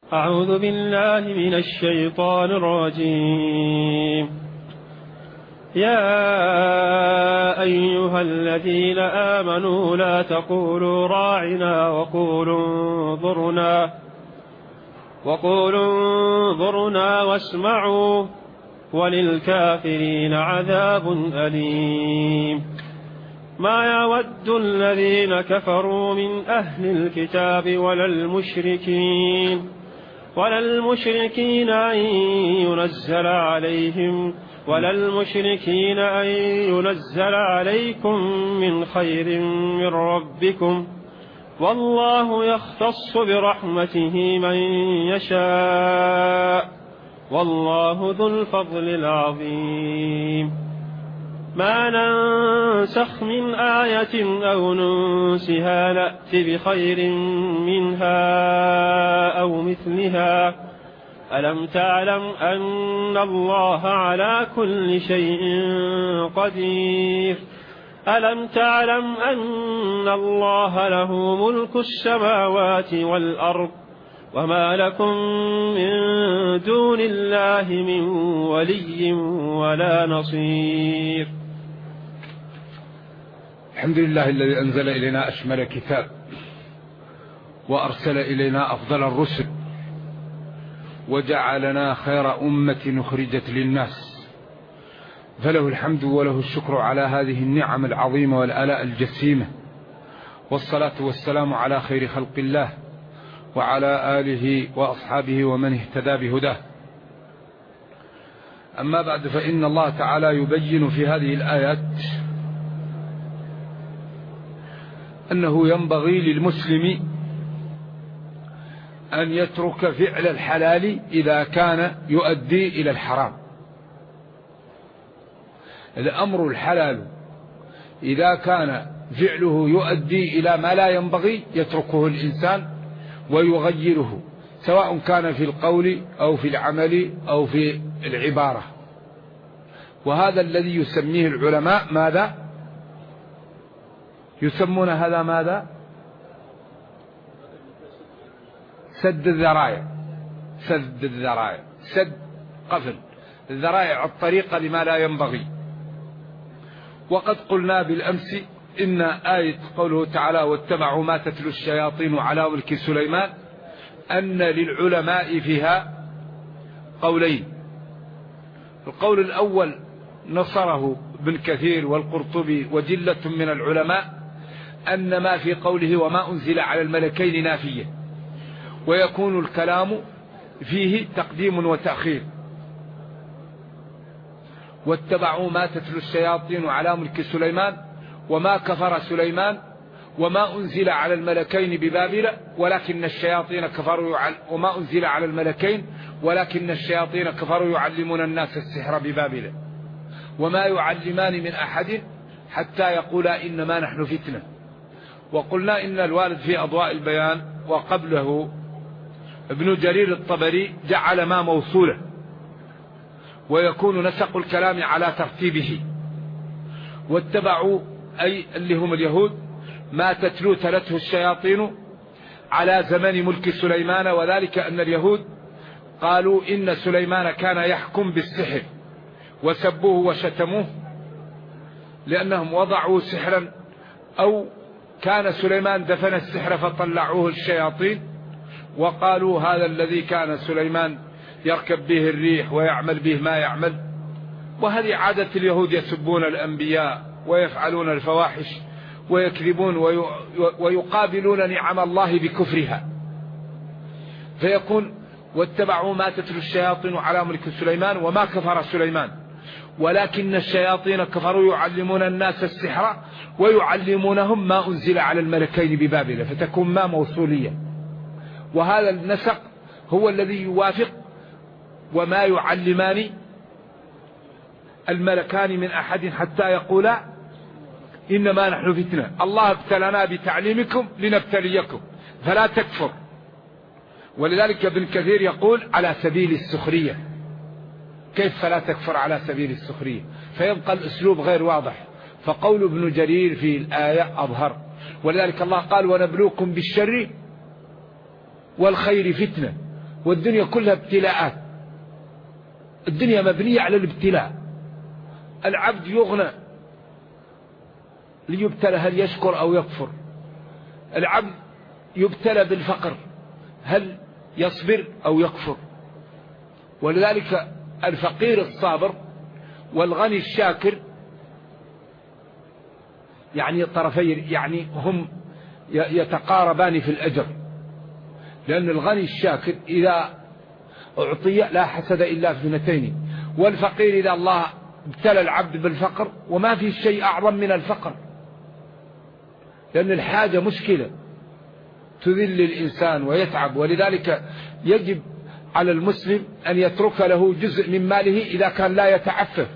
أعوذ بالله من الشيطان الرجيم. يا أيها الذين آمنوا لا تقولوا راعنا وقولوا انظرنا واسمعوا وللكافرين عذاب أليم. ما يود الذين كفروا من أهل الكتاب ولا المشركين أن ينزل عليكم من خير من ربكم، والله يختص برحمته من يشاء، والله ذو الفضل العظيم. ما ننسخ من آية أو ننسها نأت بخير منها أو مثلها. ألم تعلم أن الله على كل شيء قدير؟ ألم تعلم أن الله له ملك السماوات والأرض، وما لكم من دون الله من ولي ولا نصير. الحمد لله الذي أنزل إلينا أشمل كتاب، وأرسل إلينا أفضل الرسل، وجعلنا خير أمة أخرجت للناس، فله الحمد وله الشكر على هذه النعم العظيمة والآلاء الجسيمة، والصلاة والسلام على خير خلق الله وعلى آله وأصحابه ومن اهتدى بهداه. أما بعد، فإن الله تعالى يبين في هذه الآيات أنه ينبغي للمسلم أن يترك فعل الحلال إذا كان يؤدي إلى الحرام. الأمر الحلال إذا كان فعله يؤدي إلى ما لا ينبغي يتركه الإنسان ويغيره، سواء كان في القول أو في العمل أو في العبارة. وهذا الذي يسميه العلماء ماذا؟ يسمون هذا ماذا؟ سد الذرائع. سد قفل الذرائع الطريقة لما لا ينبغي. وقد قلنا بالأمس إن آية قوله تعالى واتبعوا ما تتلو الشياطين على ملك سليمان أن للعلماء فيها قولين. القول الأول نصره ابن كثير والقرطبي وجلة من العلماء أن ما في قوله وما أنزل على الملكين نافية، ويكون الكلام فيه تقديم وتأخير. واتبعوا ما تتلو الشياطين على ملك سليمان وما كفر سليمان وما أنزل على الملكين ببابل ولكن الشياطين كفروا وما أنزل على الملكين ولكن الشياطين كفروا يعلمون الناس السحر ببابل وما يعلمان من أحد حتى يقولا إنما نحن فتنة. وقلنا إن الوارد في أضواء البيان وقبله ابن جرير الطبري جعل ما موصولة، ويكون نسق الكلام على ترتيبه. واتبعوا أي اللي هم اليهود ما تتلو تلته الشياطين على زمن ملك سليمان، وذلك أن اليهود قالوا إن سليمان كان يحكم بالسحر وسبوه وشتموه لأنهم وضعوا سحرا، أو كان سليمان دفن السحر فطلعوه الشياطين وقالوا هذا الذي كان سليمان يركب به الريح ويعمل به ما يعمل. وهذه عادة اليهود، يسبون الأنبياء ويفعلون الفواحش ويكذبون ويقابلون نعم الله بكفرها. فيكون واتبعوا ما تتلو الشياطين على ملك سليمان وما كفر سليمان ولكن الشياطين كفروا يعلمون الناس السحر ويعلمونهم ما أنزل على الملكين ببابل، فتكون ما موصولية. وهذا النسق هو الذي يوافق وما يعلمان الملكان من أحد حتى يقولا إنما نحن فتنة، الله ابتلنا بتعليمكم لنبتليكم فلا تكفر. ولذلك ابن كثير يقول على سبيل السخرية. كيف فلا تكفر على سبيل السخرية؟ فيبقى الأسلوب غير واضح. فقول ابن جرير في الآية أظهر، ولذلك الله قال ونبلوكم بالشر والخير فتنة، والدنيا كلها ابتلاءات. الدنيا مبنية على الابتلاء. العبد يغنى ليبتلى هل يشكر أو يكفر. العبد يبتلى بالفقر هل يصبر أو يكفر. ولذلك الفقير الصابر والغني الشاكر يعني طرفين، يعني هم يتقاربان في الأجر. لأن الغني الشاكر إذا أعطي لا حسد إلا في اثنتين، والفقير إذا الله ابتلى العبد بالفقر، وما في شيء أعظم من الفقر، لأن الحاجة مشكلة تذل الإنسان ويتعب. ولذلك يجب على المسلم أن يترك له جزء من ماله إذا كان لا يتعفف.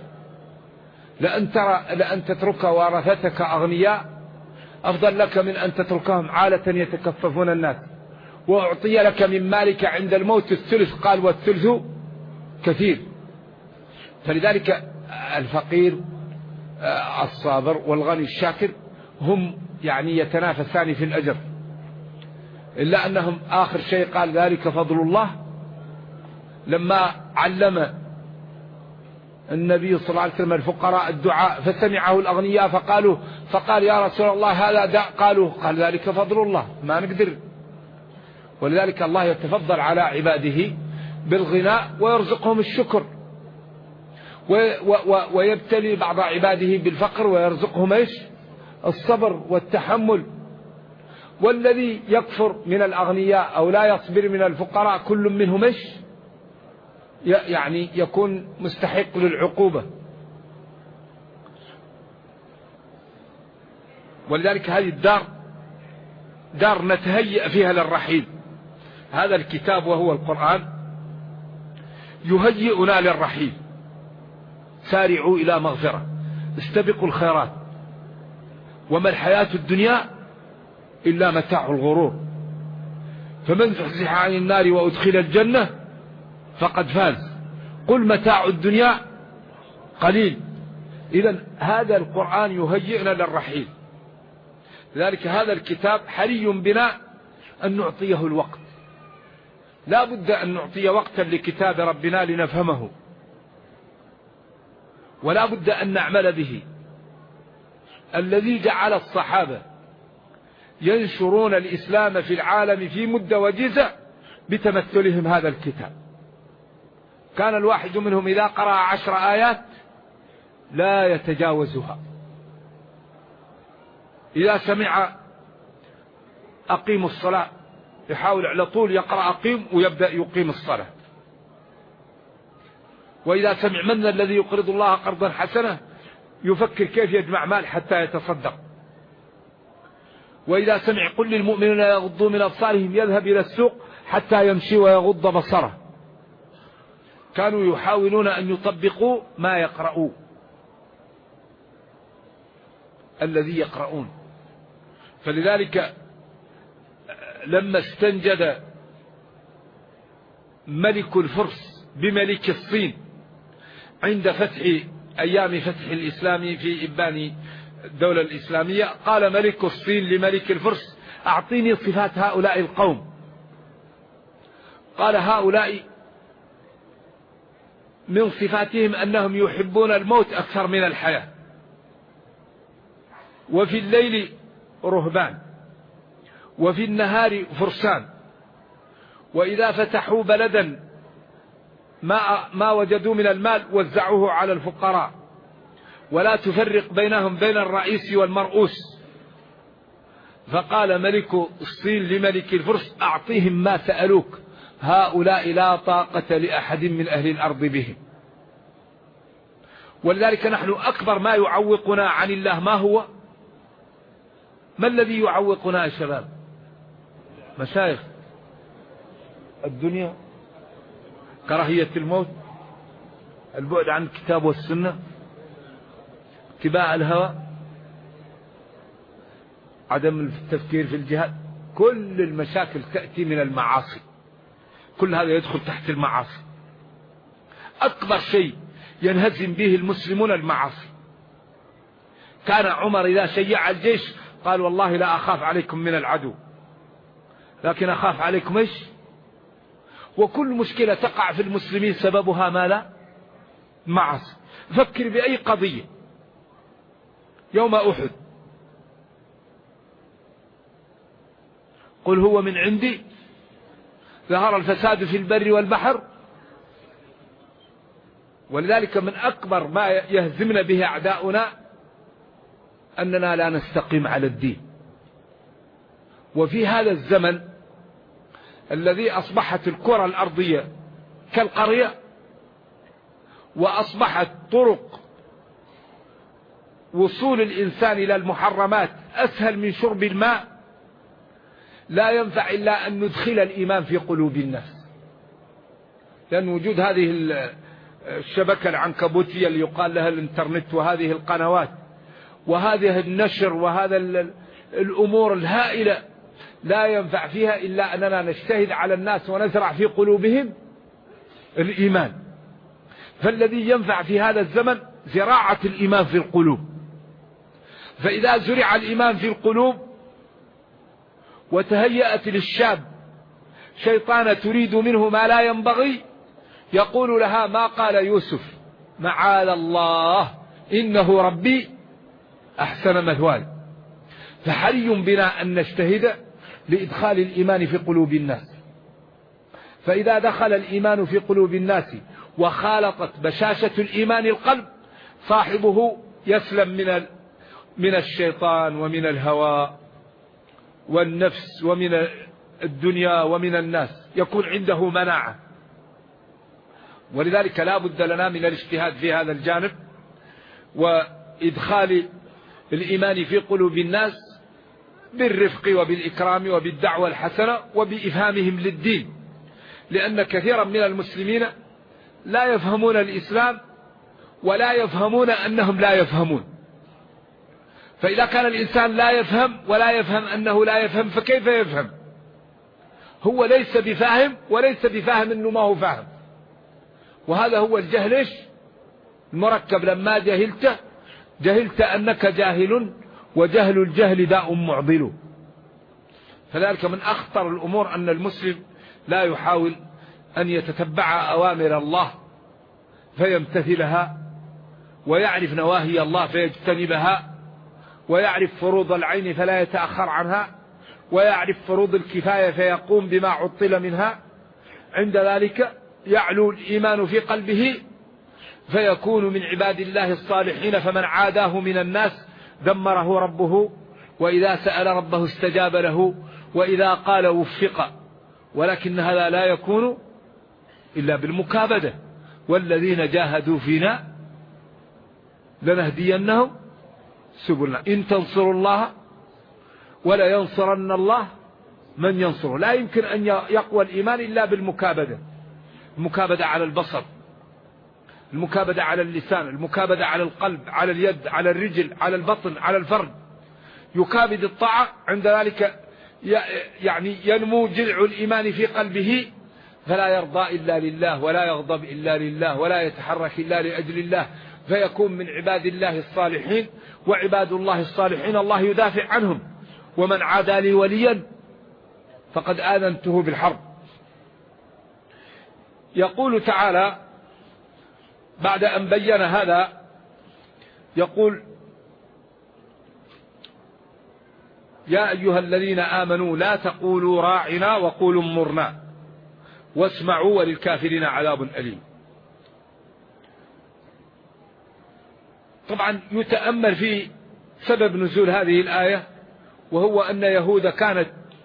لأن تترك ورثتك أغنياء أفضل لك من أن تتركهم عالة يتكففون الناس. وأعطي لك من مالك عند الموت الثلث، قال والثلث كثير. فلذلك الفقير الصابر والغني الشاكر هم يعني يتنافسان في الأجر، إلا أنهم آخر شيء قال ذلك فضل الله. لما علم النبي صلى الله عليه وسلم الفقراء الدعاء فسمعه الأغنياء فقال يا رسول الله هذا داء، قال ذلك فضل الله ما نقدر. ولذلك الله يتفضل على عباده بالغناء ويرزقهم الشكر، ويبتلي بعض عباده بالفقر ويرزقهم الصبر والتحمل. والذي يكفر من الأغنياء أو لا يصبر من الفقراء كل منهم يعني يكون مستحق للعقوبة. ولذلك هذه الدار دار نتهيأ فيها للرحيل. هذا الكتاب وهو القرآن يهيئنا للرحيل. سارعوا إلى مغفرة، استبقوا الخيرات، وما الحياة الدنيا إلا متاع الغرور، فمن زحزح عن النار وأدخل الجنة فقد فاز. قل متاع الدنيا قليل. إذن هذا القرآن يهيئنا للرحيل. لذلك هذا الكتاب حري بنا أن نعطيه الوقت. لا بد أن نعطي وقتا لكتاب ربنا لنفهمه، ولا بد أن نعمل به. الذي جعل الصحابة ينشرون الإسلام في العالم في مدة وجيزة بتمثلهم هذا الكتاب. كان الواحد منهم إذا قرأ 10 آيات لا يتجاوزها. إذا سمع أقيموا الصلاة يحاول على طول يقرأ أقيم ويبدأ يقيم الصلاة. وإذا سمع من الذي يقرض الله قرضا حسنا يفكر كيف يجمع مال حتى يتصدق. وإذا سمع قل للمؤمنين يغضوا من أبصارهم يذهب إلى السوق حتى يمشي ويغض بصره. كانوا يحاولون أن يطبقوا ما يقرؤون الذي يقرؤون. فلذلك لما استنجد ملك الفرس بملك الصين عند أيام فتح الإسلام في إبان الدولة الإسلامية، قال ملك الصين لملك الفرس أعطيني صفات هؤلاء القوم. قال هؤلاء من صفاتهم أنهم يحبون الموت أكثر من الحياة، وفي الليل رهبان، وفي النهار فرسان، وإذا فتحوا بلدا ما وجدوا من المال وزعوه على الفقراء، ولا تفرق بينهم بين الرئيس والمرؤوس. فقال ملك الصين لملك الفرس أعطيهم ما سألوك، هؤلاء لا طاقة لأحد من أهل الأرض بهم. ولذلك نحن أكبر ما يعوقنا عن الله ما هو؟ ما الذي يعوقنا يا شباب؟ مشايخ الدنيا، كراهية الموت، البعد عن الكتاب والسنة، اتباع الهوى، عدم التفكير في الجهاد. كل المشاكل تأتي من المعاصي، كل هذا يدخل تحت المعاصي. أكبر شيء ينهزم به المسلمون المعاصي. كان عمر إذا شيع الجيش قال والله لا أخاف عليكم من العدو، لكن أخاف عليكم إيش؟ وكل مشكلة تقع في المسلمين سببها ماذا؟ معاصي. فكر بأي قضية. يوم أحد قل هو من عندي ظهر الفساد في البر والبحر. ولذلك من أكبر ما يهزمنا به أعداؤنا أننا لا نستقيم على الدين. وفي هذا الزمن الذي أصبحت الكرة الأرضية كالقرية، وأصبحت طرق وصول الإنسان إلى المحرمات أسهل من شرب الماء، لا ينفع إلا أن ندخل الإيمان في قلوب الناس. لأن وجود هذه الشبكة العنكبوتية اللي يقال لها الإنترنت، وهذه القنوات، وهذه النشر، وهذا الأمور الهائلة، لا ينفع فيها إلا أننا نجتهد على الناس ونزرع في قلوبهم الإيمان. فالذي ينفع في هذا الزمن زراعة الإيمان في القلوب. فإذا زرع الإيمان في القلوب وتهيأت للشاب شيطان تريد منه ما لا ينبغي، يقول لها ما قال يوسف معاذ الله إنه ربي أحسن مثواي. فحري بنا أن نجتهد لإدخال الإيمان في قلوب الناس. فإذا دخل الإيمان في قلوب الناس وخالطت بشاشة الإيمان القلب، صاحبه يسلم من الشيطان ومن الهوى والنفس ومن الدنيا ومن الناس، يكون عنده مناعة. ولذلك لا بد لنا من الاجتهاد في هذا الجانب، وإدخال الإيمان في قلوب الناس بالرفق وبالإكرام وبالدعوة الحسنة وبإفهامهم للدين. لأن كثيرا من المسلمين لا يفهمون الإسلام ولا يفهمون أنهم لا يفهمون. فإذا كان الإنسان لا يفهم ولا يفهم أنه لا يفهم، فكيف يفهم؟ هو ليس بفاهم وليس بفاهم أنه ما هو فاهم. وهذا هو الجهل المركب. لما جهلت أنك جاهل، وجهل الجهل داء معضل. فذلك من أخطر الأمور أن المسلم لا يحاول أن يتتبع أوامر الله فيمتثلها، ويعرف نواهي الله فيجتنبها، ويعرف فروض العين فلا يتأخر عنها، ويعرف فروض الكفاية فيقوم بما عطل منها. عند ذلك يعلو الإيمان في قلبه فيكون من عباد الله الصالحين. فمن عاداه من الناس دمره ربه، وإذا سأل ربه استجاب له، وإذا قال وفق. ولكن هذا لا يكون إلا بالمكابدة. والذين جاهدوا فينا لنهدينهم سبلنا إن تنصروا الله ولا ينصرن الله من ينصره. لا يمكن أن يقوى الإيمان إلا بالمكابدة. المكابدة على البصر، المكابدة على اللسان، المكابدة على القلب، على اليد، على الرجل، على البطن، على الفرد. يكابد الطاعة، عند ذلك يعني ينمو جذع الإيمان في قلبه، فلا يرضى إلا لله، ولا يغضب إلا لله، ولا يتحرك إلا لأجل الله، فيكون من عباد الله الصالحين. وعباد الله الصالحين الله يدافع عنهم. ومن عادى لي وليا فقد آذنته بالحرب. يقول تعالى بعد أن بين هذا، يقول يا أيها الذين آمنوا لا تقولوا راعنا وقولوا انظرنا واسمعوا وللكافرين عذاب أليم. طبعا يتأمل في سبب نزول هذه الآية، وهو أن يهود كانت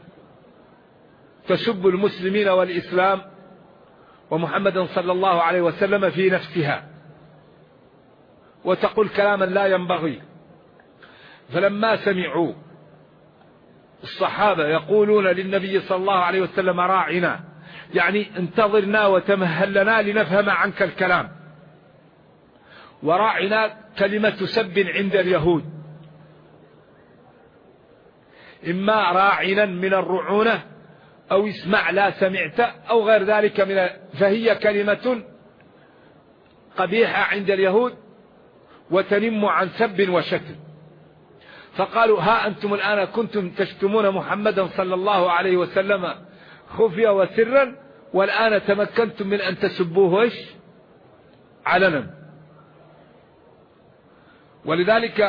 تسب المسلمين والإسلام ومحمدا صلى الله عليه وسلم في نفسها، وتقول كلاما لا ينبغي. فلما سمعوا الصحابة يقولون للنبي صلى الله عليه وسلم راعنا، يعني انتظرنا وتمهل لنا لنفهم عنك الكلام. وراعنا كلمة سب عند اليهود، إما راعنا من الرعونة أو اسمع لا سمعت أو غير ذلك فهي كلمة قبيحة عند اليهود وتنم عن سب وشتم. فقالوا ها أنتم الآن كنتم تشتمون محمدا صلى الله عليه وسلم خفيا وسرا، والآن تمكنتم من أن تسبوه إيش علنا. ولذلك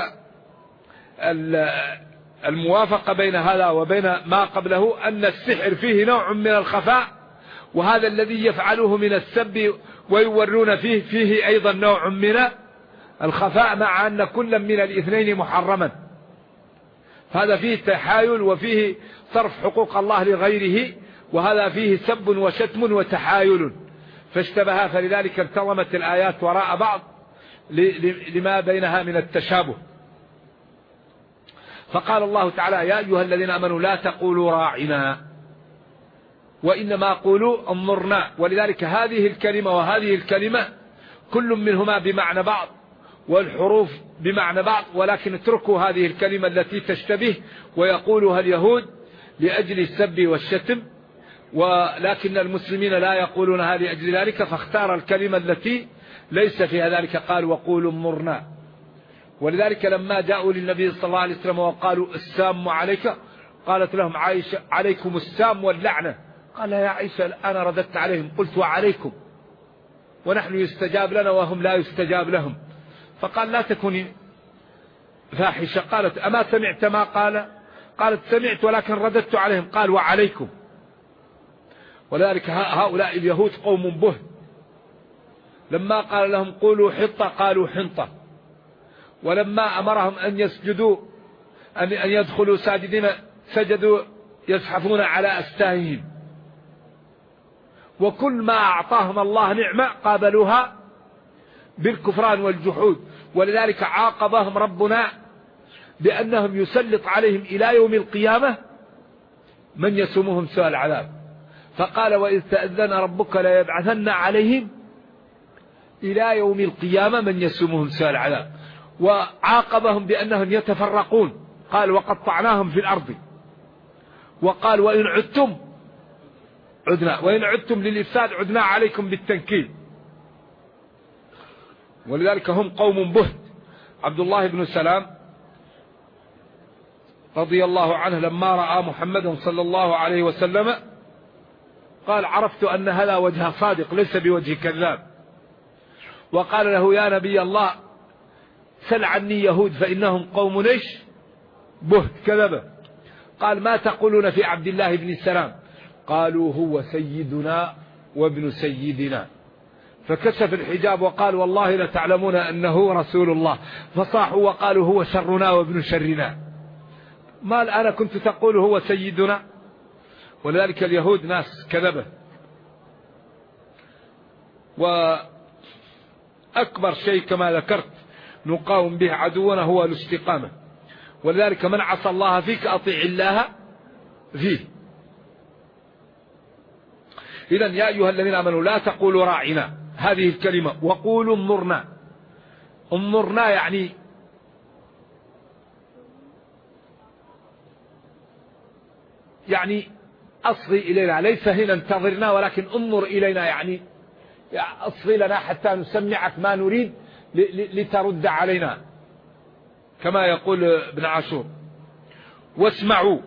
الموافقة بين هذا وبين ما قبله أن السحر فيه نوع من الخفاء، وهذا الذي يفعله من السب ويورون فيه أيضا نوع من الخفاء، مع أن كل من الاثنين محرما. هذا فيه تحايل وفيه صرف حقوق الله لغيره، وهذا فيه سب وشتم وتحايل، فاشتبها، فلذلك انتظمت الآيات وراء بعض لما بينها من التشابه. فقال الله تعالى: يا أيها الذين آمنوا لا تقولوا راعنا وإنما قولوا انظرنا. ولذلك هذه الكلمة وهذه الكلمة كل منهما بمعنى بعض، والحروف بمعنى بعض، ولكن اتركوا هذه الكلمة التي تشتبه ويقولها اليهود لأجل السب والشتم، ولكن المسلمين لا يقولونها لأجل ذلك، فاختار الكلمة التي ليس فيها ذلك، قال: وقولوا انظرنا. ولذلك لما جاءوا للنبي صلى الله عليه وسلم وقالوا: السام عليك، قالت لهم عائشة: عليكم السام واللعنة. قال: يا عائشة أنا رددت عليهم قلت: وعليكم، ونحن يستجاب لنا وهم لا يستجاب لهم. فقال: لا تكوني فاحشة. قالت: أما سمعت ما قال؟ قالت: سمعت ولكن رددت عليهم. قال: وعليكم. ولذلك هؤلاء اليهود قوم بهت، لما قال لهم قولوا حطة قالوا حنطة، ولما أمرهم أن يسجدوا أن يدخلوا ساجدين سجدوا يزحفون على أستاههم. وكل ما أعطاهم الله نعمة قابلوها بالكفران والجحود. ولذلك عاقبهم ربنا بأنهم يسلط عليهم إلى يوم القيامة من يسومهم سوء العذاب. فقال: وإذ تأذن ربك ليبعثن عليهم إلى يوم القيامة من يسومهم سوء العذاب. وعاقبهم بأنهم يتفرقون، قال: وقطعناهم في الأرض. وقال: وإن عدتم عدنا، وإن عدتم للإفساد عدنا عليكم بالتنكيل. ولذلك هم قوم بهت. عبد الله بن سلام رضي الله عنه لما رأى محمدا صلى الله عليه وسلم قال: عرفت أن هذا وجه صادق ليس بوجه كذاب. وقال له: يا نبي الله سل عني يهود فإنهم قوم إيش بهت كذبة. قال: ما تقولون في عبد الله بن السلام؟ قالوا: هو سيدنا وابن سيدنا. فكشف الحجاب وقال: والله لتعلمون أنه رسول الله. فصاحوا وقالوا: هو شرنا وابن شرنا. ما الآن كنت تقول هو سيدنا؟ ولذلك اليهود ناس كذبة. وأكبر شيء كما ذكرت نقاوم به عدونا هو الاستقامة. ولذلك من عصى الله فيك أطيع الله فيه. إذن يا أيها الذين آمنوا لا تقولوا راعنا، هذه الكلمة، وقولوا انظرنا. انظرنا يعني أصغي إلينا، ليس هنا انتظرنا ولكن انظر إلينا، يعني أصغي لنا حتى نسمعك ما نريد لترد علينا، كما يقول ابن عاشور. واسمعوا.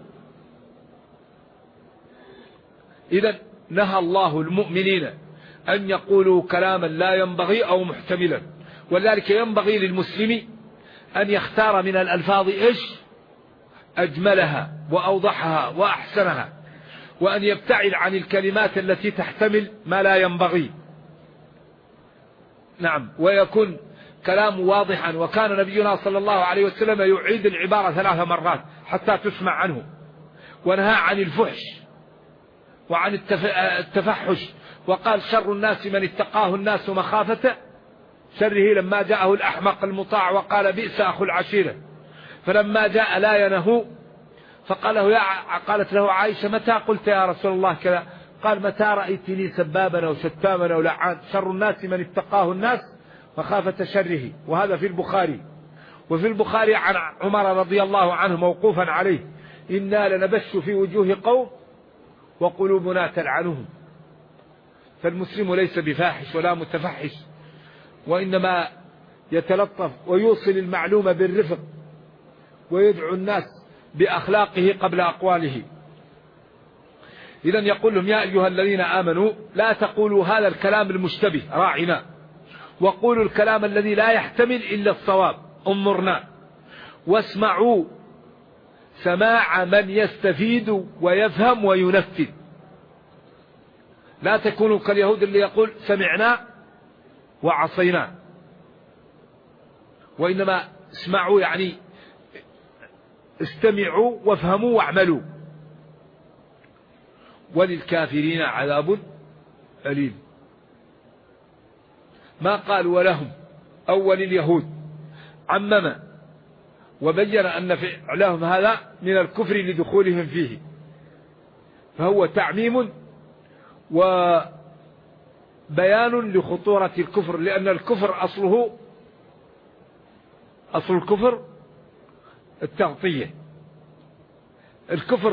إذن نهى الله المؤمنين أن يقولوا كلاما لا ينبغي أو محتملا. ولذلك ينبغي للمسلم أن يختار من الألفاظ إيش أجملها وأوضحها وأحسنها، وأن يبتعد عن الكلمات التي تحتمل ما لا ينبغي. نعم، ويكون كلام واضحا. وكان نبينا صلى الله عليه وسلم يعيد العبارة 3 مرات حتى تسمع عنه. ونهى عن الفحش وعن التفحش، وقال: شر الناس من اتقاه الناس مخافة شره، لما جاءه الأحمق المطاع وقال: بئس أخو العشيرة. فلما جاء لا ينهو قالت له عائشة: متى قلت يا رسول الله كذا؟ قال: متى رأيتني سبابا أو شتاما أو لعان، شر الناس من اتقاه الناس مخافة شره. وهذا في البخاري. وفي البخاري عن عمر رضي الله عنه موقوفا عليه: إنا لنبش في وجوه قوم وقلوبنا تلعنهم. فالمسلم ليس بفاحش ولا متفحش، وإنما يتلطف ويوصل المعلومة بالرفق، ويدعو الناس بأخلاقه قبل أقواله. إذن يقول لهم يا أيها الذين آمنوا لا تقولوا هذا الكلام المشتبه راعنا، وقولوا الكلام الذي لا يحتمل إلا الصواب انظرنا، واسمعوا سماع من يستفيد ويفهم وينفذ. لا تكونوا كاليهود اللي يقول سمعنا وعصينا، وإنما اسمعوا يعني استمعوا وافهموا واعملوا. وللكافرين عذاب أليم. ما قال ولهم أول اليهود، عمم وبين أن فعلهم هذا من الكفر لدخولهم فيه، فهو تعميم وبيان لخطورة الكفر، لأن الكفر أصل الكفر التغطية. الكفر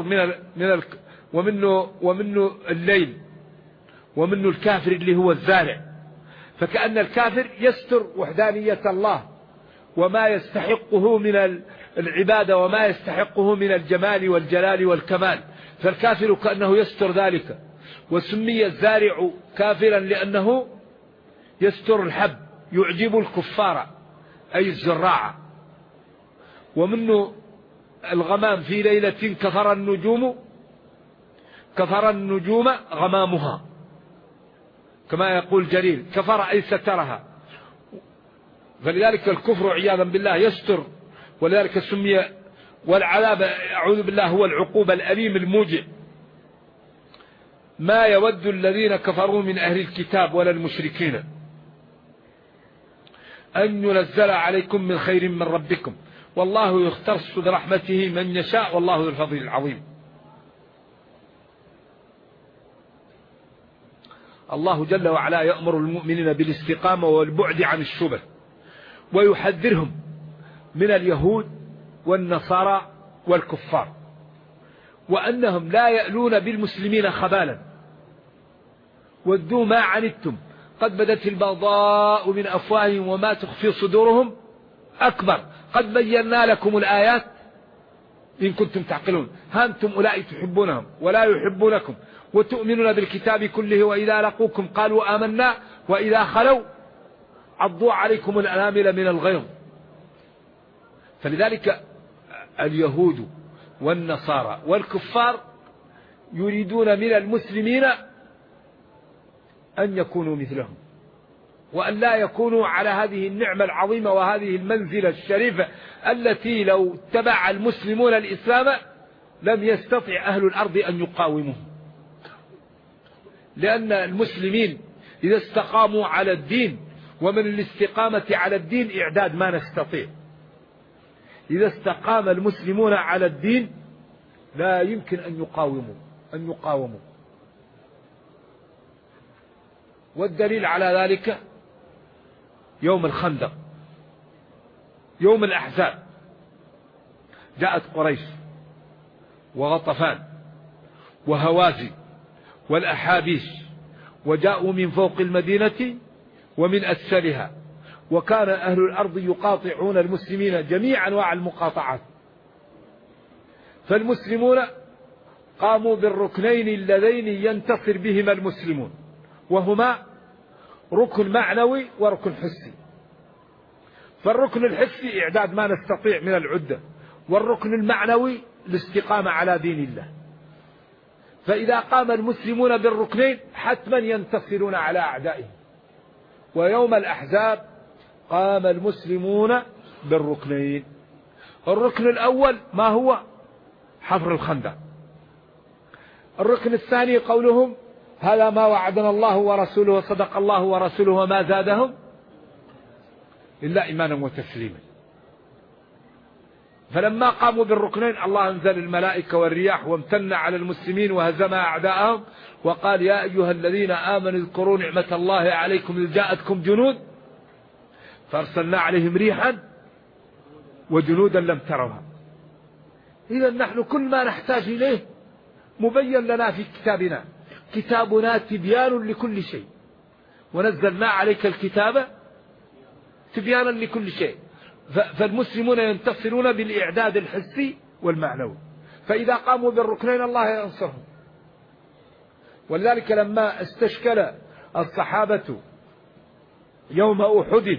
ومنه الليل، ومنه الكافر اللي هو الزارع. فكأن الكافر يستر وحدانية الله وما يستحقه من العبادة وما يستحقه من الجمال والجلال والكمال، فالكافر كأنه يستر ذلك. وسمي الزارع كافرا لأنه يستر الحب، يعجب الكفار أي الزراعة. ومنه الغمام في ليلة كفر النجوم غمامها، كما يقول جرير كفر أي سترها. فلذلك الكفر عياذا بالله يستر، ولذلك سمي. والعذاب أعوذ بالله هو العقوبة الأليم الموجع. ما يود الذين كفروا من أهل الكتاب ولا المشركين أن ينزل عليكم من خير من ربكم والله يختص برحمته من يشاء والله ذو الفضل العظيم. الله جل وعلا يأمر المؤمنين بالاستقامة والبعد عن الشبه، ويحذرهم من اليهود والنصارى والكفار، وأنهم لا يألون بالمسلمين خبالا. ودوا ما عنتم قد بدت البغضاء من أفواههم وما تخفي صدورهم أكبر قد بينا لكم الآيات إن كنتم تعقلون. ها أنتم أولئك تحبونهم ولا يحبونكم وتؤمنون بالكتاب كله وإذا لقوكم قالوا آمنا وإذا خلوا عضوا عليكم الأنامل من الغيظ. فلذلك اليهود والنصارى والكفار يريدون من المسلمين أن يكونوا مثلهم، وأن لا يكونوا على هذه النعمة العظيمة وهذه المنزلة الشريفة التي لو اتبع المسلمون الإسلام لم يستطع أهل الأرض أن يقاوموه. لأن المسلمين إذا استقاموا على الدين، ومن الاستقامة على الدين إعداد ما نستطيع. إذا استقام المسلمون على الدين لا يمكن أن يقاوموا. والدليل على ذلك يوم الخندق، يوم الأحزاب، جاءت قريش وغطفان وهوازن والأحابيش، وجاءوا من فوق المدينة ومن أسفلها، وكان أهل الأرض يقاطعون المسلمين جميع أنواع المقاطعات. فالمسلمون قاموا بالركنين اللذين ينتصر بهما المسلمون، وهما ركن معنوي وركن حسي. فالركن الحسي إعداد ما نستطيع من العدة، والركن المعنوي الاستقامة على دين الله. فإذا قام المسلمون بالركنين حتما ينتصرون على أعدائهم. ويوم الأحزاب قام المسلمون بالركنين. الركن الأول ما هو؟ حفر الخندق. الركن الثاني قولهم هذا ما وعدنا الله ورسوله وصدق الله ورسوله وما زادهم إلا إيمانا وتسليما. فلما قاموا بالركنين الله أنزل الملائكة والرياح وامتن على المسلمين وهزم أعداءهم، وقال يا أيها الذين آمنوا اذكروا نعمة الله عليكم إذ جاءتكم جنود فأرسلنا عليهم ريحا وجنودا لم تروها. إذا نحن كل ما نحتاج إليه مبين لنا في كتابنا، كتابنا تبيان لكل شيء، ونزلنا عليك الكتاب تبيانا لكل شيء. فالمسلمون ينتصرون بالإعداد الحسي والمعنوي. فإذا قاموا بالركنين الله ينصرهم. ولذلك لما استشكل الصحابة يوم أحد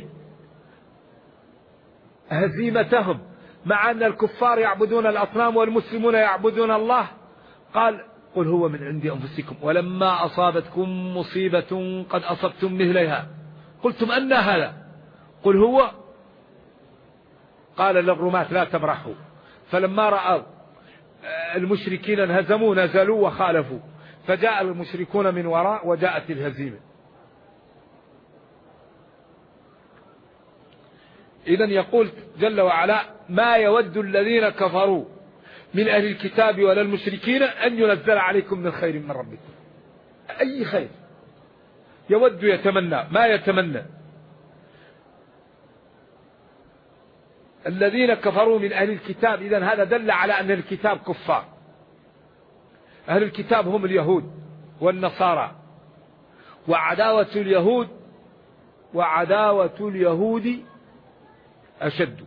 هزيمتهم مع أن الكفار يعبدون الأصنام والمسلمون يعبدون الله، قال قل هو من عند أنفسكم ولما أصابتكم مصيبة قد أصبتم مثلها قلتم أن هذا قل هو. قال للرماة لا تبرحوا، فلما رأوا المشركين انهزموا نزلوا وخالفوا، فجاء المشركون من وراء وجاءت الهزيمة. إذن يقول جل وعلا ما يود الذين كفروا من أهل الكتاب ولا المشركين أن ينزل عليكم من خير من ربكم. أي خير يود يتمنى ما يتمنى. الذين كفروا من أهل الكتاب، إذن هذا دل على أن الكتاب كفار. أهل الكتاب هم اليهود والنصارى، وعداوة اليهود أشد،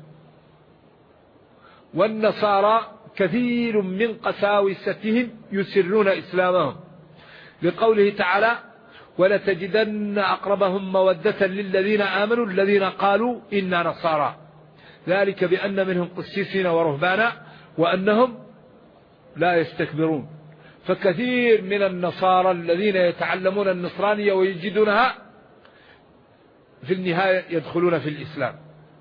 والنصارى كثير من قساوستهم يسرون إسلامهم، لقوله تعالى ولتجدن أقربهم مودة للذين آمنوا الذين قالوا إنا نصارى ذلك بأن منهم قسيسين ورهبانا وأنهم لا يستكبرون. فكثير من النصارى الذين يتعلمون النصرانية ويجدونها في النهاية يدخلون في الإسلام.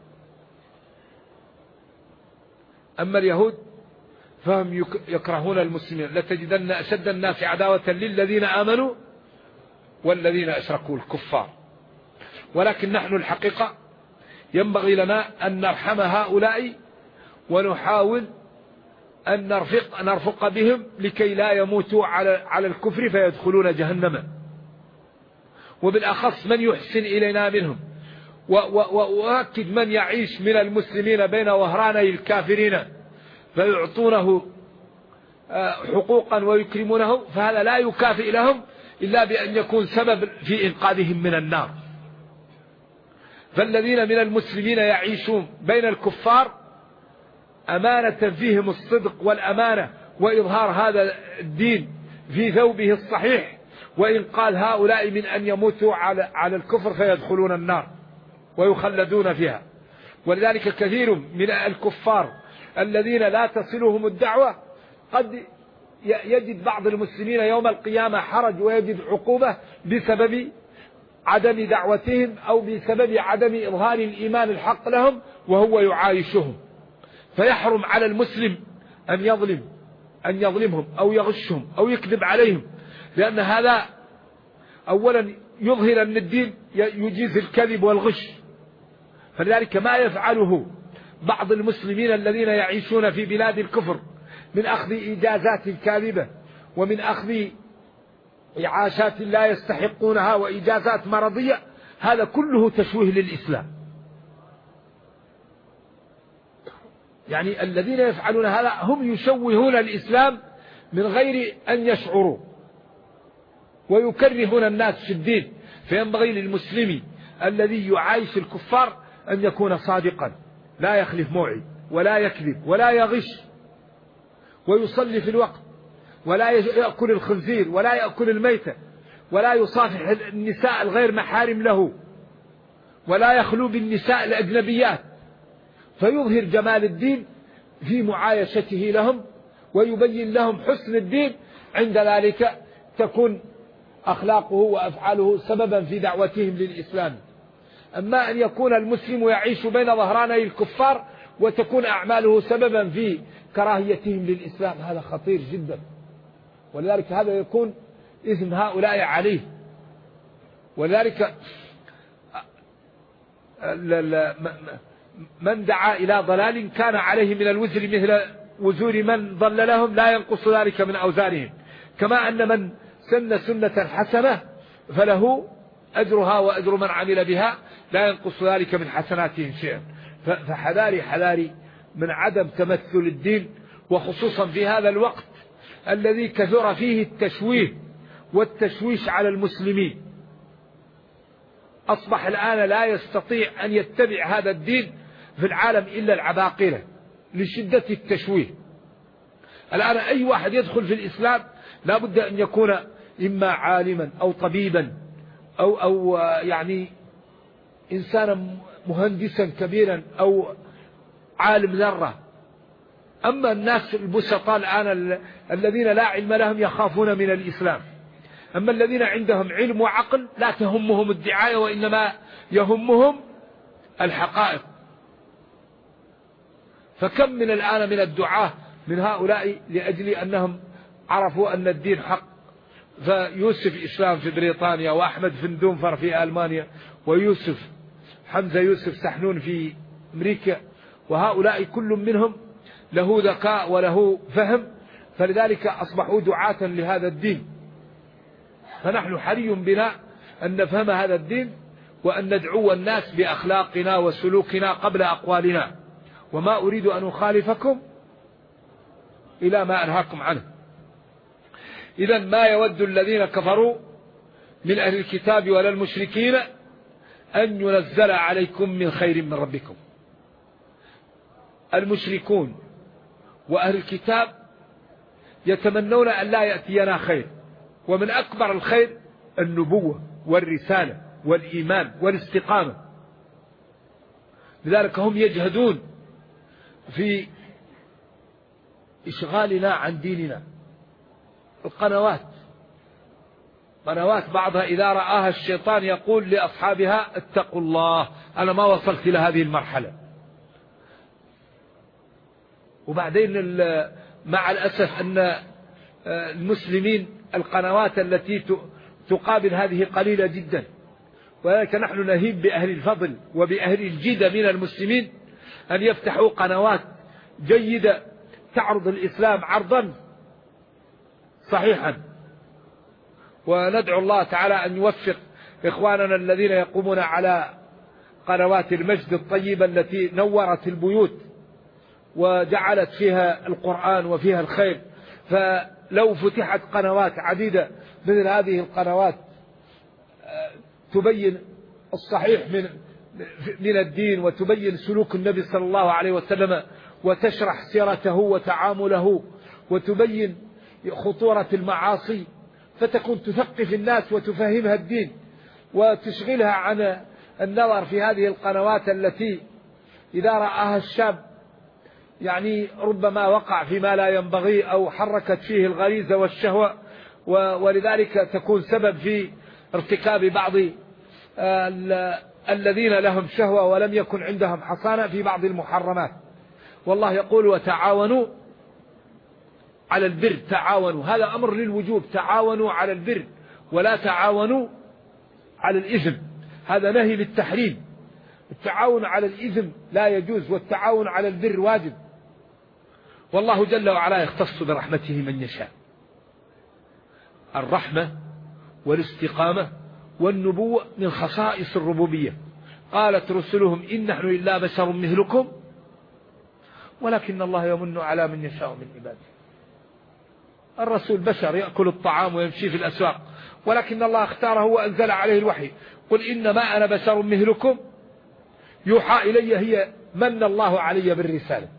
أما اليهود فهم يكرهون المسلمين. لتجدن أشد الناس عداوة للذين آمنوا والذين أشركوا الكفار. ولكن نحن الحقيقة ينبغي لنا أن نرحم هؤلاء ونحاول أن نرفق بهم لكي لا يموتوا على الكفر فيدخلون جهنم، وبالأخص من يحسن إلينا منهم، وأؤكد من يعيش من المسلمين بين وهراني الكافرين فيعطونه حقوقا ويكرمونه، فهذا لا يكافئ لهم إلا بأن يكون سبب في إنقاذهم من النار. فالذين من المسلمين يعيشون بين الكفار أمانة فيهم الصدق والأمانة وإظهار هذا الدين في ثوبه الصحيح، وإنقاذ هؤلاء من أن يموتوا على الكفر فيدخلون النار ويخلدون فيها. ولذلك كثير من الكفار الذين لا تصلهم الدعوة قد يجد بعض المسلمين يوم القيامة حرج ويجد عقوبة بسبب عدم دعوتهم أو بسبب عدم إظهار الإيمان الحق لهم وهو يعايشهم. فيحرم على المسلم أن يظلمهم أو يغشهم أو يكذب عليهم، لأن هذا أولا يظهر أن الدين يجيز الكذب والغش. فلذلك ما يفعله بعض المسلمين الذين يعيشون في بلاد الكفر من أخذ إجازات كاذبة ومن أخذ إعاشات لا يستحقونها وإجازات مرضية، هذا كله تشويه للإسلام. يعني الذين يفعلون هذا هم يشوهون الإسلام من غير أن يشعروا ويكرهون الناس في الدين. فينبغي للمسلم الذي يعايش الكفار أن يكون صادقا، لا يخلف موعد ولا يكذب ولا يغش، ويصلي في الوقت، ولا يأكل الخنزير ولا يأكل الميتة، ولا يصافح النساء الغير محارم له، ولا يخلو بالنساء الأجنبيات، فيظهر جمال الدين في معايشته لهم ويبين لهم حسن الدين. عند ذلك تكون أخلاقه وأفعاله سببا في دعوتهم للإسلام. أما أن يكون المسلم يعيش بين ظهراني الكفار وتكون أعماله سببا في كراهيتهم للإسلام، هذا خطير جدا. ولذلك هذا يكون إثم هؤلاء عليه. ولذلك من دعا إلى ضلال كان عليه من الوزر مثل وزور من ضللهم لا ينقص ذلك من أوزارهم، كما أن من سن سنة حسنة فله أجرها وأجر من عمل بها لا ينقص ذلك من حسناتهم شيئا. فحذاري من عدم تمثل الدين، وخصوصا في هذا الوقت الذي كثر فيه التشويه والتشويش على المسلمين. أصبح الآن لا يستطيع أن يتبع هذا الدين في العالم إلا العباقرة لشدة التشويه. الآن أي واحد يدخل في الإسلام لا بد أن يكون إما عالما أو طبيبا أو يعني إنسانا مهندسا كبيرا أو عالم ذرة. أما الناس البسطاء الآن الذين لا علم لهم يخافون من الإسلام. أما الذين عندهم علم وعقل لا تهمهم الدعاية، وإنما يهمهم الحقائق. فكم من الآن من الدعاة من هؤلاء لأجل أنهم عرفوا أن الدين حق. فيوسف إسلام في بريطانيا، وأحمد فندونفر في ألمانيا، ويوسف حمزة يوسف سحنون في أمريكا، وهؤلاء كل منهم له ذكاء وله فهم، فلذلك أصبحوا دعاة لهذا الدين. فنحن حري بنا أن نفهم هذا الدين وأن ندعو الناس بأخلاقنا وسلوكنا قبل أقوالنا، وما أريد أن أخالفكم إلى ما أنهاكم عنه. إذا ما يود الذين كفروا من أهل الكتاب ولا المشركين أن ينزل عليكم من خير من ربكم. المشركون وأهل الكتاب يتمنون أن لا يأتينا خير، ومن أكبر الخير النبوة والرسالة والإيمان والاستقامة. لذلك هم يجهدون في إشغالنا عن ديننا. القنوات بعضها إذا رآها الشيطان يقول لأصحابها اتقوا الله، أنا ما وصلت إلى هذه المرحلة. وبعدين مع الأسف أن المسلمين القنوات التي تقابل هذه قليلة جدا، ولذلك نحن نهيب بأهل الفضل وبأهل الجدة من المسلمين أن يفتحوا قنوات جيدة تعرض الإسلام عرضا صحيحا. وندعو الله تعالى أن يوفق إخواننا الذين يقومون على قنوات المجد الطيبة التي نورت البيوت وجعلت فيها القرآن وفيها الخير. فلو فتحت قنوات عديدة مثل هذه القنوات تبين الصحيح من الدين وتبين سلوك النبي صلى الله عليه وسلم وتشرح سيرته وتعامله وتبين خطورة المعاصي، فتكون تثقف الناس وتفهمها الدين وتشغلها عن النظر في هذه القنوات التي إذا رآها الشاب يعني ربما وقع فيما لا ينبغي أو حركت فيه الغريزة والشهوة، ولذلك تكون سبب في ارتكاب بعض الذين لهم شهوة ولم يكن عندهم حصانة في بعض المحرمات. والله يقول وتعاونوا على البر، تعاونوا، هذا أمر للوجوب، تعاونوا على البر ولا تعاونوا على الإثم، هذا نهي للتحريم. التعاون على الإثم لا يجوز، والتعاون على البر واجب. والله جل وعلا يختص برحمته من يشاء. الرحمة والاستقامة والنبوة من خصائص الربوبية. قالت رسلهم إن نحن إلا بشر مثلكم ولكن الله يمن على من يشاء من عباده. الرسول بشر يأكل الطعام ويمشي في الأسواق، ولكن الله اختاره وأنزل عليه الوحي. قل إنما أنا بشر مثلكم يوحى إلي، هي من الله علي بالرسالة.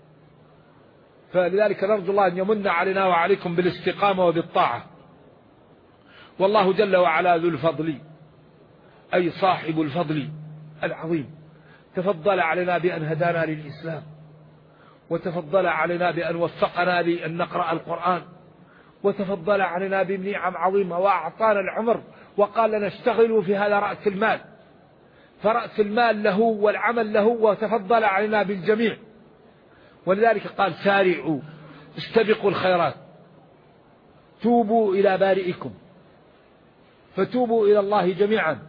فلذلك نرجو الله أن يمن علينا وعليكم بالاستقامة وبالطاعة. والله جل وعلا ذو الفضل، أي صاحب الفضل العظيم، تفضل علينا بأن هدانا للإسلام، وتفضل علينا بأن وفقنا لأن نقرأ القرآن، وتفضل علينا بنعم عظيمة، وأعطانا العمر وقال لنا اشتغلوا في هذا رأس المال، فرأس المال له والعمل له، وتفضل علينا بالجميع. ولذلك قال سارعوا استبقوا الخيرات توبوا إلى بارئكم، فتوبوا إلى الله جميعا،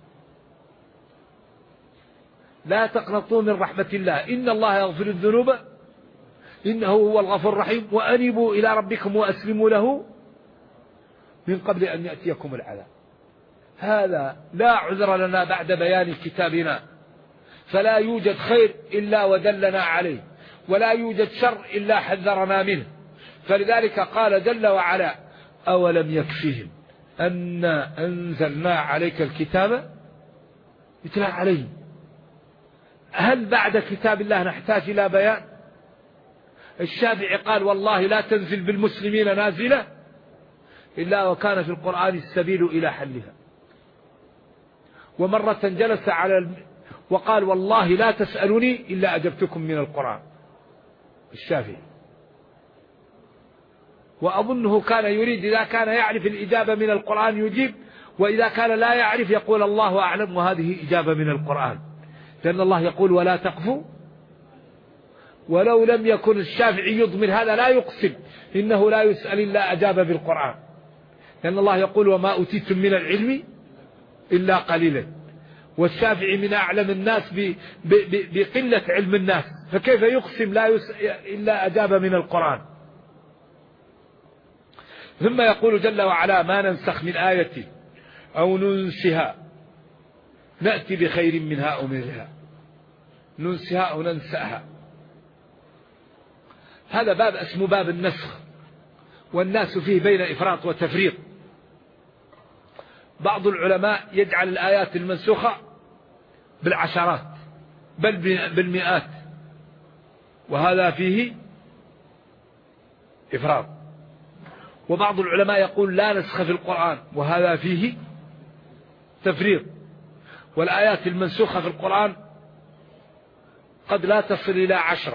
لا تقنطوا من رحمة الله إن الله يغفر الذنوب إنه هو الغفور الرحيم، وأنيبوا إلى ربكم وأسلموا له من قبل أن يأتيكم العذاب. هذا لا عذر لنا بعد بيان كتابنا، فلا يوجد خير إلا ودلنا عليه، ولا يوجد شر إلا حذرنا منه. فلذلك قال جل وعلا أولم يكفيهم أنا أنزلنا عليك الكتاب يتلى عليه. هل بعد كتاب الله نحتاج إلى بيان؟ الشافعي قال والله لا تنزل بالمسلمين نازلة إلا وكان في القرآن السبيل إلى حلها. ومرة جلس وقال والله لا تسألوني إلا أجبتكم من القرآن، الشافعي. وأظنه كان يريد إذا كان يعرف الإجابة من القرآن يجيب، وإذا كان لا يعرف يقول الله أعلم، وهذه إجابة من القرآن، لأن الله يقول ولا تقفوا. ولو لم يكن الشافعي يضمن هذا لا يقسم إنه لا يسأل إلا أجاب بالقرآن، لأن الله يقول وما أوتيتم من العلم إلا قليلا. والشافعي من أعلم الناس بقلة علم الناس، فكيف يقسم لا إلا أجاب من القرآن. ثم يقول جل وعلا ما ننسخ من آية أو ننسها نأتي بخير منها أو مثلها. ننسها أو ننسأها، هذا باب اسمه باب النسخ، والناس فيه بين إفراط وتفريط. بعض العلماء يجعل الآيات المنسوخة بالعشرات بل بالمئات، وهذا فيه إفراط. وبعض العلماء يقول لا نسخ في القرآن، وهذا فيه تفريط. والآيات المنسوخة في القرآن قد لا تصل إلى 10،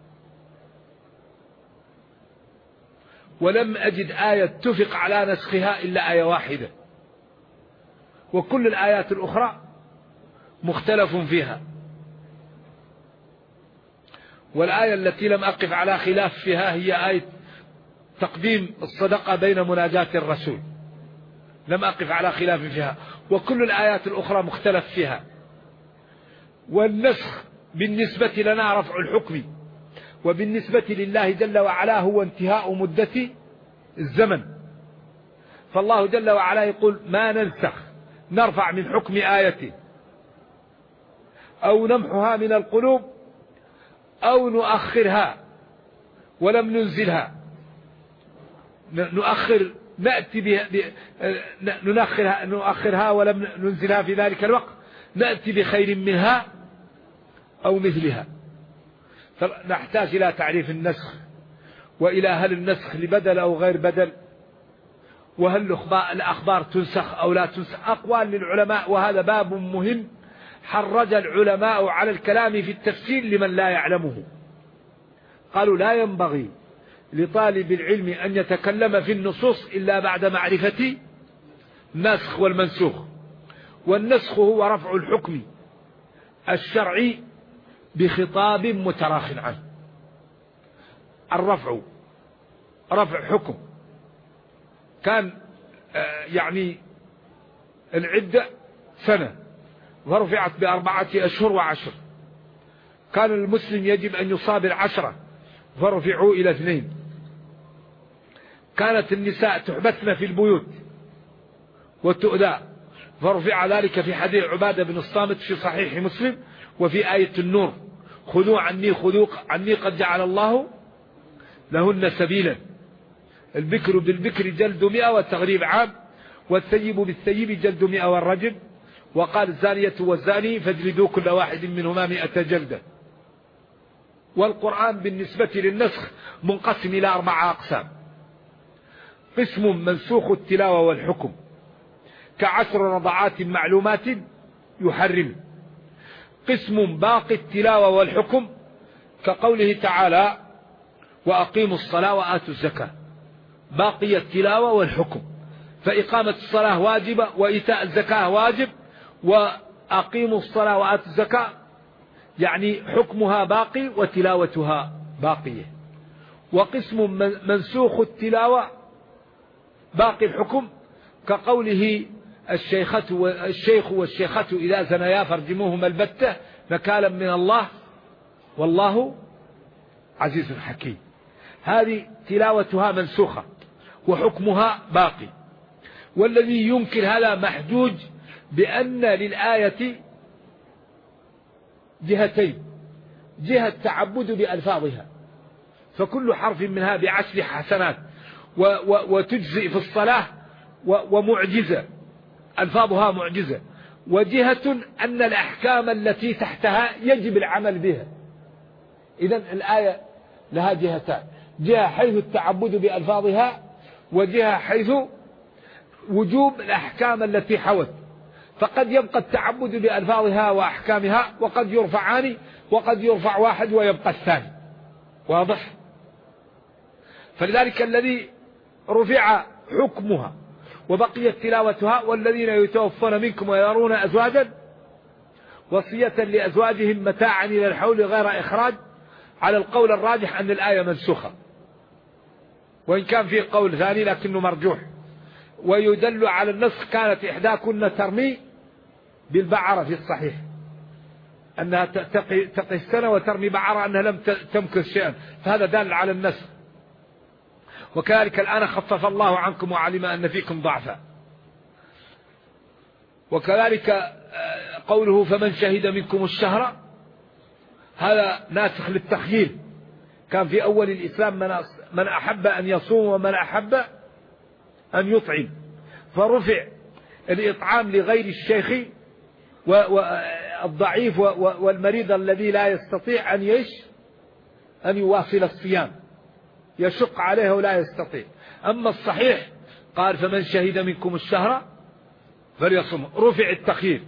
ولم أجد آية اتفق على نسخها إلا آية واحدة، وكل الآيات الأخرى مختلف فيها. والآية التي لم أقف على خلاف فيها هي آية تقديم الصدقة بين مناجاة الرسول، لم أقف على خلاف فيها، وكل الآيات الأخرى مختلف فيها. والنسخ بالنسبة لنا رفع الحكم، وبالنسبة لله جل وعلا هو انتهاء مدة الزمن. فالله جل وعلا يقول ما ننسخ، نرفع من حكم آية أو نمحها من القلوب أو نؤخرها ولم ننزلها. نؤخرها ولم ننزلها في ذلك الوقت، نأتي بخير منها أو مثلها. فنحتاج إلى تعريف النسخ، وإلى هل النسخ لبدل أو غير بدل، وهل الأخبار تنسخ أو لا تنسخ. أقوال للعلماء، وهذا باب مهم حرج العلماء على الكلام في التفسير لمن لا يعلمه. قالوا لا ينبغي لطالب العلم أن يتكلم في النصوص إلا بعد معرفة الناسخ والمنسوخ. والنسخ هو رفع الحكم الشرعي بخطاب متراخ عنه. الرفع رفع حكم، كان يعني العدة سنة ورفعت ب4 أشهر و10. كان المسلم يجب أن يصابر 10 فرفعوا إلى 2. كانت النساء تحبسن في البيوت وتؤذى فرفع ذلك في حديث عبادة بن الصامت في صحيح مسلم، وفي آية النور خذوا عني قد جعل الله لهن سبيلا. البكر بالبكر جلد 100 والتغريب عام، والثيب بالثيب جلد 100 والرجم. وقال الزانية والزاني فاجلدوا كل واحد منهما 100 جلدة. والقرآن بالنسبة للنسخ منقسم إلى 4 أقسام: قسم منسوخ التلاوة والحكم ك10 رضعات معلومات يحرم. قسم باقي التلاوة والحكم كقوله تعالى وأقيموا الصلاة وآتوا الزكاة، باقي التلاوة والحكم، فإقامة الصلاة واجبة وإيتاء الزكاة واجب، وأقيموا الصلاة وآتوا الزكاة يعني حكمها باقي وتلاوتها باقية. وقسم منسوخ التلاوة باقي الحكم كقوله الشيخ والشيخة إذا زنيا فارجموهما البتة نكالا من الله والله عزيز حكيم. هذه تلاوتها منسوخة وحكمها باقي. والذي ينكر هذا محجوج بأن للآية جهتين: جهة تعبد بألفاظها، فكل حرف منها ب10 حسنات وتجزئ في الصلاة ومعجزة، ألفاظها معجزة. وجهة أن الأحكام التي تحتها يجب العمل بها. إذن الآية لها جهتان: جهة حيث التعبد بألفاظها، وجهة حيث وجوب الأحكام التي حوت، فقد يبقى التعبد بألفاظها وأحكامها، وقد يرفعان، وقد يرفع واحد ويبقى الثاني. واضح؟ فلذلك الذي رفع حكمها وبقيت تلاوتها: والذين يتوفون منكم ويذرون أزواجا وصية لأزواجهم متاعا إلى الحول غير إخراج، على القول الراجح أن الآية منسوخة، وإن كان فيه قول ثاني لكنه مرجوح. ويدل على النسخ: كانت إحداكن ترمي بالبعرة في الصحيح، أنها تقي السنة وترمي بعرة، أنها لم تمكث شيئا، فهذا دال على النسخ. وكذلك الآن خفف الله عنكم وعلم أن فيكم ضعفا. وكذلك قوله: فمن شهد منكم الشهر، هذا ناسخ للتخيير. كان في أول الإسلام من أحب أن يصوم ومن أحب أن يطعم، فرفع الإطعام لغير الشيخ والضعيف والمريض الذي لا يستطيع أن يواصل الصيام، يشق عليه ولا يستطيع. أما الصحيح قال: فمن شهد منكم الشهر فليصم، رفع التخيير.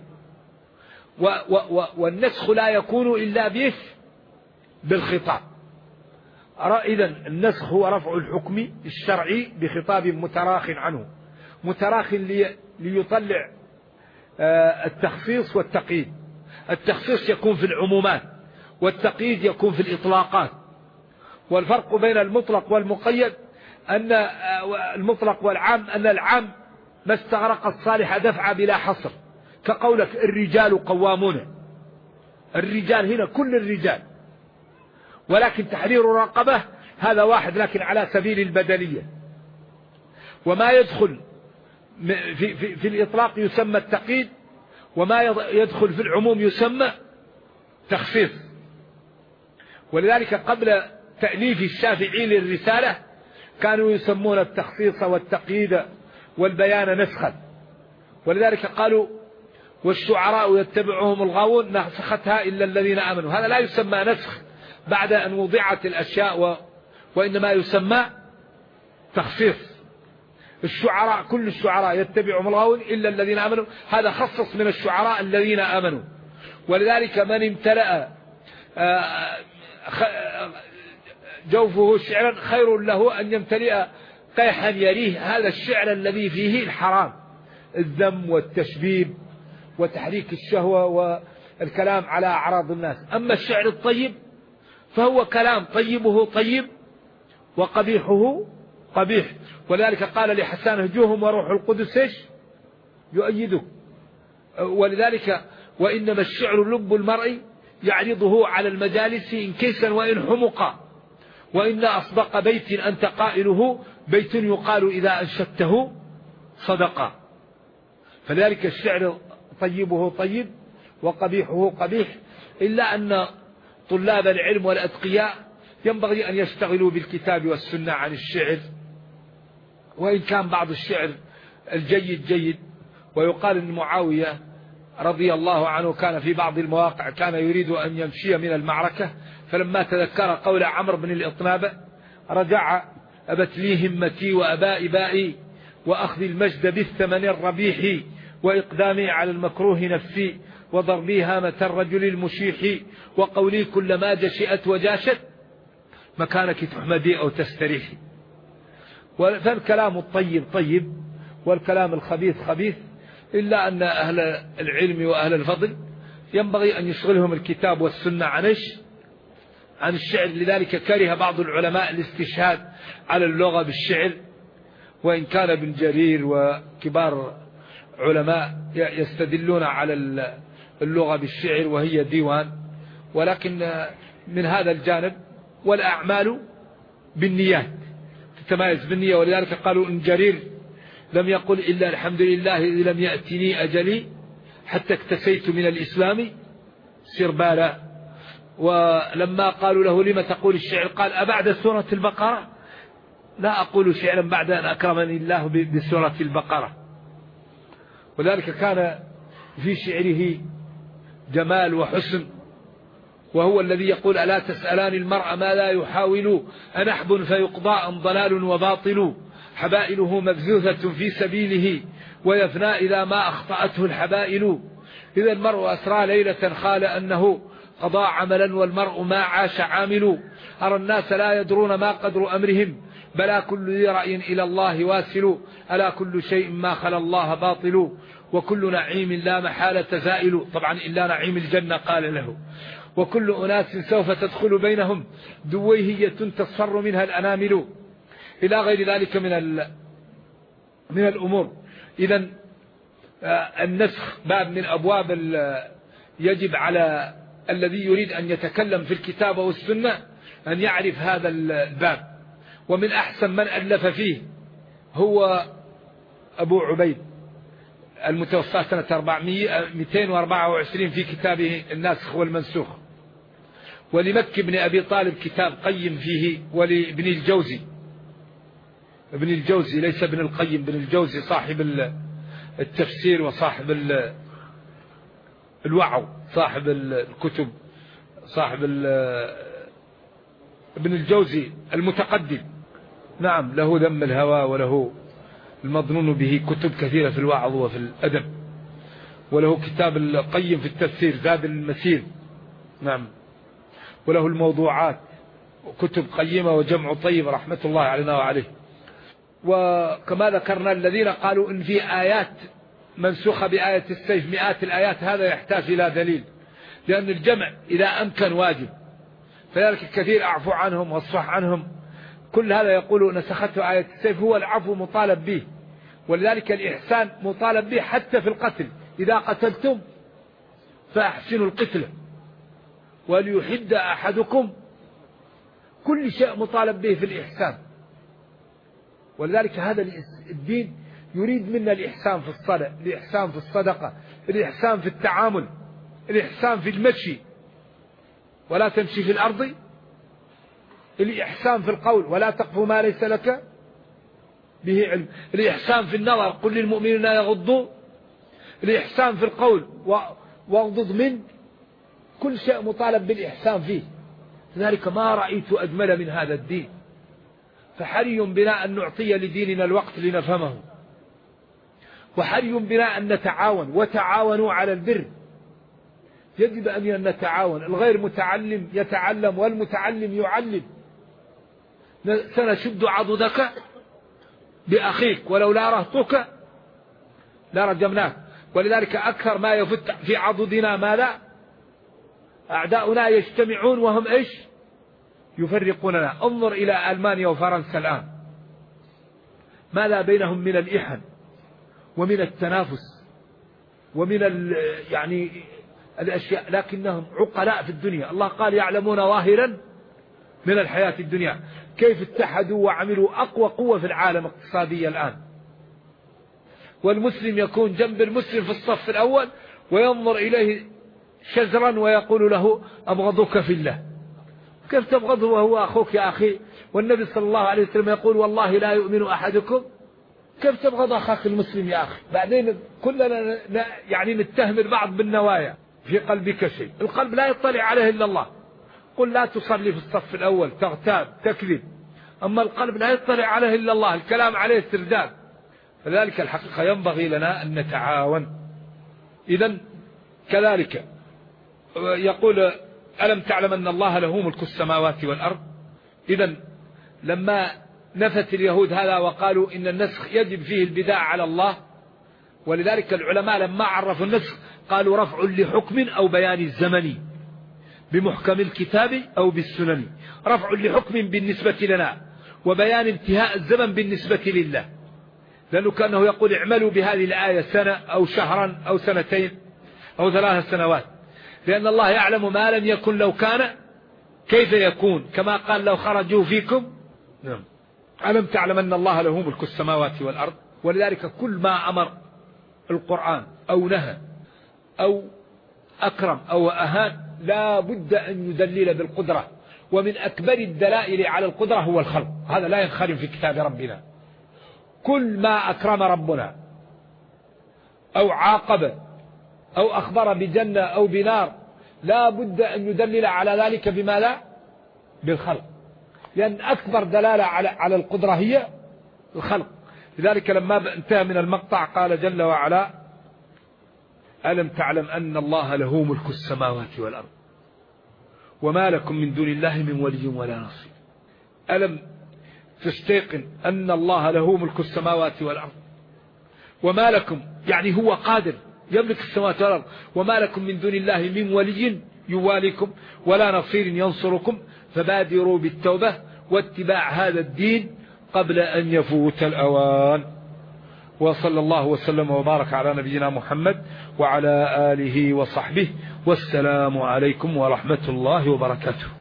والنسخ لا يكون إلا بالخطاب. إذن النسخ هو رفع الحكم الشرعي بخطاب متراخ عنه، متراخ ليطلع التخصيص والتقييد. التخصيص يكون في العمومات، والتقييد يكون في الإطلاقات. والفرق بين المطلق والمقيد أن المطلق والعام أن العام ما استغرق الصالح دفع بلا حصر، كقولك: الرجال قوامون. الرجال هنا كل الرجال، ولكن تحرير رقبة هذا واحد لكن على سبيل البدلية. وما يدخل في الإطلاق يسمى التقييد، وما يدخل في العموم يسمى تخصيص. ولذلك قبل تأليف الشافعي للرسالة كانوا يسمون التخصيص والتقييد والبيان نسخا، ولذلك قالوا: والشعراء يتبعهم الغاوون نسختها إلا الذين آمنوا. هذا لا يسمى نسخ بعد أن وضعت الأشياء، وإنما يسمى تخصيص. الشعراء كل الشعراء يتبعهم الغاوون إلا الذين آمنوا، هذا خصص من الشعراء الذين آمنوا. ولذلك من امتلأ جوفه شعرا خير له أن يمتلئ قيحا يريه. هذا الشعر الذي فيه الحرام، الذم والتشبيب وتحريك الشهوة والكلام على أعراض الناس. أما الشعر الطيب فهو كلام طيبه طيب وقبيحه قبيح. ولذلك قال لحسان: هجوهم وروح القدس يؤيده. ولذلك: وإنما الشعر لب المرء يعرضه على المجالس إن كيسا وإن حمقا، وإن أصدق بيت أنت قائله بيت يقال إذا أنشدته صدقا. فذلك الشعر طيبه طيب وقبيحه قبيح، إلا أن طلاب العلم والأتقياء ينبغي أن يشتغلوا بالكتاب والسنة عن الشعر. وإن كان بعض الشعر الجيد جيد. ويقال أن معاوية رضي الله عنه كان في بعض المواقع كان يريد أن يمشي من المعركة، فلما تذكر قول عمرو بن الإطناب: رجع: أبت لي همتي وأباء بائي، وأخذ المجد بالثمن الربيح، وإقدامي على المكروه نفسي، وضربي هامة الرجل المشيح، وقولي كلما جشئت وجاشت مكانك تحمدي أو تستريحي. فالكلام الطيب طيب والكلام الخبيث خبيث، إلا أن أهل العلم وأهل الفضل ينبغي أن يشغلهم الكتاب والسنة عن الشعر. لذلك كره بعض العلماء الاستشهاد على اللغة بالشعر، وإن كان ابن جرير وكبار علماء يستدلون على اللغة بالشعر وهي ديوان، ولكن من هذا الجانب. والأعمال بالنيات تتمايز بالنية. ولذلك قالوا إن جرير لم يقل إلا الحمد لله إذ لم يأتني أجلي حتى اكتسيت من الإسلام سربالا. ولما قالوا له لما تقول الشعر قال: أبعد سورة البقرة؟ لا أقول شعرا بعد أن أكرمني الله بسورة البقرة. ولذلك كان في شعره جمال وحسن، وهو الذي يقول: ألا تسألان المرء ما لا يحاول، أنحب فيقضى أم ضلال وباطل، حبائله مبثوثة في سبيله ويفنى إذا ما أخطأته الحبائل. إذا المرء أسرى ليلة خال أنه قضى عملا والمرء ما عاش عامل. أرى الناس لا يدرون ما قدر أمرهم بلا كل ذي رأي إلى الله واسل. ألا كل شيء ما خلا الله باطل وكل نعيم لا محالة زائل. طبعا إلا نعيم الجنة قال له. وكل أناس سوف تدخل بينهم دويهية تصفر منها الأنامل إلى غير ذلك من الأمور. إذا النسخ باب من أبواب يجب على الذي يريد أن يتكلم في الكتاب والسنة أن يعرف هذا الباب. ومن أحسن من ألف فيه هو أبو عبيد المتوفى سنة 224 في كتابه الناسخ والمنسوخ. ولمكي بن أبي طالب كتاب قيم فيه. ولابن الجوزي، ابن الجوزي ليس ابن القيم، ابن الجوزي صاحب التفسير وصاحب الوعظ، صاحب الكتب، صاحب ابن الجوزي المتقدم. نعم، له ذم الهوى وله المظنون به كتب كثيرة في الوعظ وفي الأدب. وله كتاب القيم في التفسير زاد المسير. نعم، وله الموضوعات وكتب قيمة وجمع طيب رحمة الله علينا وعليه. وكما ذكرنا الذين قالوا إن في آيات منسوخة بآية السيف مئات الآيات، هذا يحتاج إلى دليل، لأن الجمع إذا أمكن واجب، فذلك الكثير أعفو عنهم واصفح عنهم. كل هذا يقول نسخته آية السيف، هو العفو مطالب به، ولذلك الإحسان مطالب به حتى في القتل. إذا قتلتم فأحسنوا القتل وليحد أحدكم، كل شيء مطالب به في الإحسان. ولذلك هذا الدين يريد منا الإحسان في الصلاة، الإحسان في الصدقة، الإحسان في التعامل، الإحسان في المشي ولا تمشي في الأرض، الإحسان في القول ولا تقف ما ليس لك به علم، الإحسان في النظر قل للمؤمنين يغضوا، الإحسان في القول واغضض من، كل شيء مطالب بالإحسان فيه. لذلك ما رأيت أجمل من هذا الدين. فحري بنا أن نعطي لديننا الوقت لنفهمه، وحري بنا أن نتعاون، وتعاونوا على البر. يجب أن نتعاون، الغير متعلم يتعلم والمتعلم يعلم. سنشد عضدك بأخيك ولولا رهطك لرجمناك. ولذلك أكثر ما يفت في عضدنا ماذا؟ أعداؤنا يجتمعون وهم إيش؟ يفرقوننا. انظر إلى ألمانيا وفرنسا الآن، ماذا بينهم من الإحن ومن التنافس ومن يعني الأشياء، لكنهم عقلاء في الدنيا. الله قال يعلمون ظاهرا من الحياة الدنيا. كيف اتحدوا وعملوا أقوى قوة في العالم اقتصاديا الآن. والمسلم يكون جنب المسلم في الصف الأول وينظر إليه شزرا ويقول له أبغضك في الله. كيف تبغضه وهو أخوك يا أخي؟ والنبي صلى الله عليه وسلم يقول والله لا يؤمن أحدكم. كيف تبغض أخاك المسلم يا أخي؟ بعدين كلنا يعني نتهم البعض بالنوايا. في قلبك شيء، القلب لا يطلع عليه إلا الله. قل لا تصلي في الصف الأول، تغتاب تكذب، أما القلب لا يطلع عليه إلا الله، الكلام عليه استرداد. فذلك الحقيقة ينبغي لنا أن نتعاون. إذن كذلك يقول ألم تعلم أن الله له ملك السماوات والأرض. إذن لما نفت اليهود هذا وقالوا إن النسخ يجب فيه البداع على الله، ولذلك العلماء لما عرفوا النسخ قالوا رفع لحكم أو بيان الزمن بمحكم الكتاب أو بالسنن. رفع لحكم بالنسبة لنا وبيان انتهاء الزمن بالنسبة لله، لأنه كأنه يقول اعملوا بهذه الآية سنة أو شهرا أو سنتين أو 3 سنوات، لأن الله يعلم ما لم يكن لو كان كيف يكون، كما قال لو خرجوا فيكم. نعم. ألم تعلم أن الله له ملك السماوات والأرض. ولذلك كل ما أمر القرآن أو نهى أو أكرم أو أهان لا بد أن يدلل بالقدرة، ومن أكبر الدلائل على القدرة هو الخلق. هذا لا ينخرم في كتاب ربنا. كل ما أكرم ربنا أو عاقب أو أخبر بجنة أو بنار لا بد أن يدلل على ذلك بما لا بالخلق، لأن أكبر دلالة على القدرة هي الخلق. لذلك لما انتهى من المقطع قال جل وعلا: ألم تعلم أن الله له ملك السماوات والأرض وما لكم من دون الله من ولي ولا نصير. ألم تستيقن أن الله له ملك السماوات والأرض وما لكم، يعني هو قادر يملك السماوات والأرض، وما لكم من دون الله من ولي يواليكم ولا نصير ينصركم، فبادروا بالتوبة واتباع هذا الدين قبل أن يفوت الأوان. وصلى الله وسلم وبارك على نبينا محمد وعلى آله وصحبه، والسلام عليكم ورحمة الله وبركاته.